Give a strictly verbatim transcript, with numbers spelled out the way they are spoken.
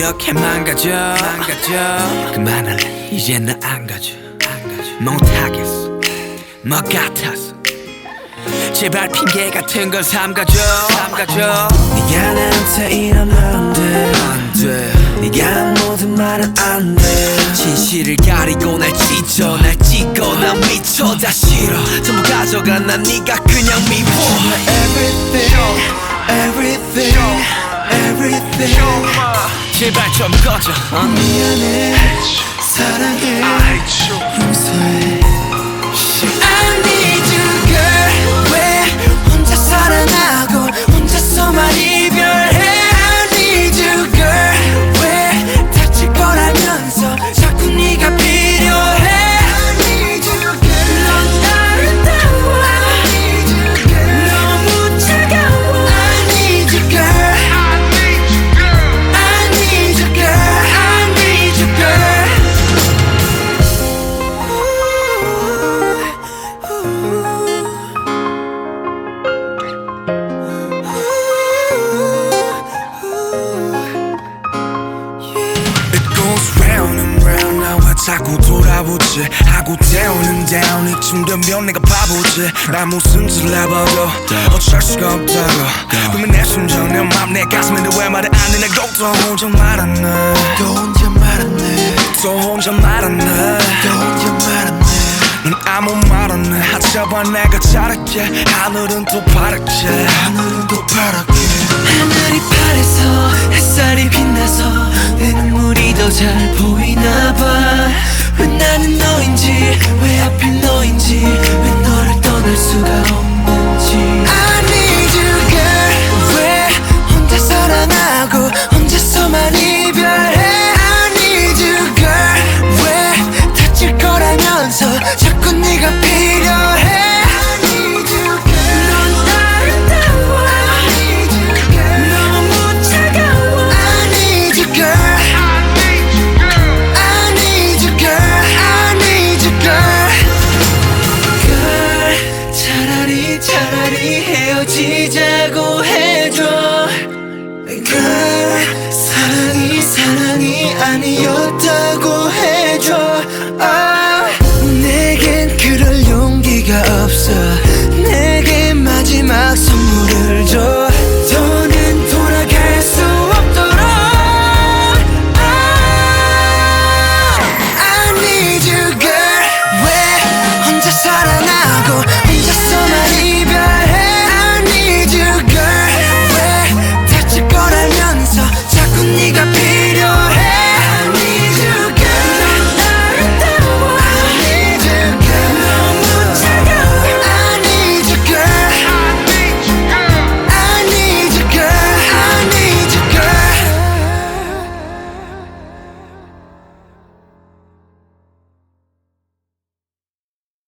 이렇게 망가져 망가져 그만할래 이제 나 안 가져 못하겠어 뭐 같아서 제발 핑계 같은 걸 삼가줘 삼가줘 네가 나한테 이러면 안돼 안돼 네가 모든 말은 안돼 진실을 가리고 날 찢어 날 찍어 난 미쳐 다 싫어 전부 가져가 난 네가 그냥 미워 Everything Everything Everything 제발 좀 꺼져 어? 미안해 사랑해 용서해 I need you girl 왜 혼자 사랑하고 혼자서만 이별해 I need you girl 왜 다칠 거라면서 자꾸 네가 필요해 I need you girl 넌 아름다워 I need you girl 너무 차가워 I need you girl I need you girl I need you girl I need you girl 자꾸 돌아보지 하고 down은 down 이쯤 되면 내가 바보지 나 무슨 짓을 해봐도 어쩔 수가 없다고 그러면 내 심정 내 맘 내 가슴인데 왜 말을 안 해 내 걱정 혼자 말았네 또 혼자 말았네 또 혼자 말았네 또 혼자 말았네 넌 아무 말 안 해 하자봐 내가 잘할게 하늘은 또 파랗게 하늘은 또 파랗게 하늘이 파래서 햇살이 빛나서 내 눈물이 더 잘 보이나 봐 왜 나는 너인지 왜 하필 너인지 왜 너를 떠날 수가 없는지 I need you girl 왜 혼자 사랑하고 혼자서만 이별해 I need you girl 왜 다칠 거라면서 자꾸 네가 필요해 I need you girl 넌 아름다워 I need you girl 너무 차가워 I need you girl 차라리 헤어지자고 해줘 Girl 사랑이 사랑이 아니었다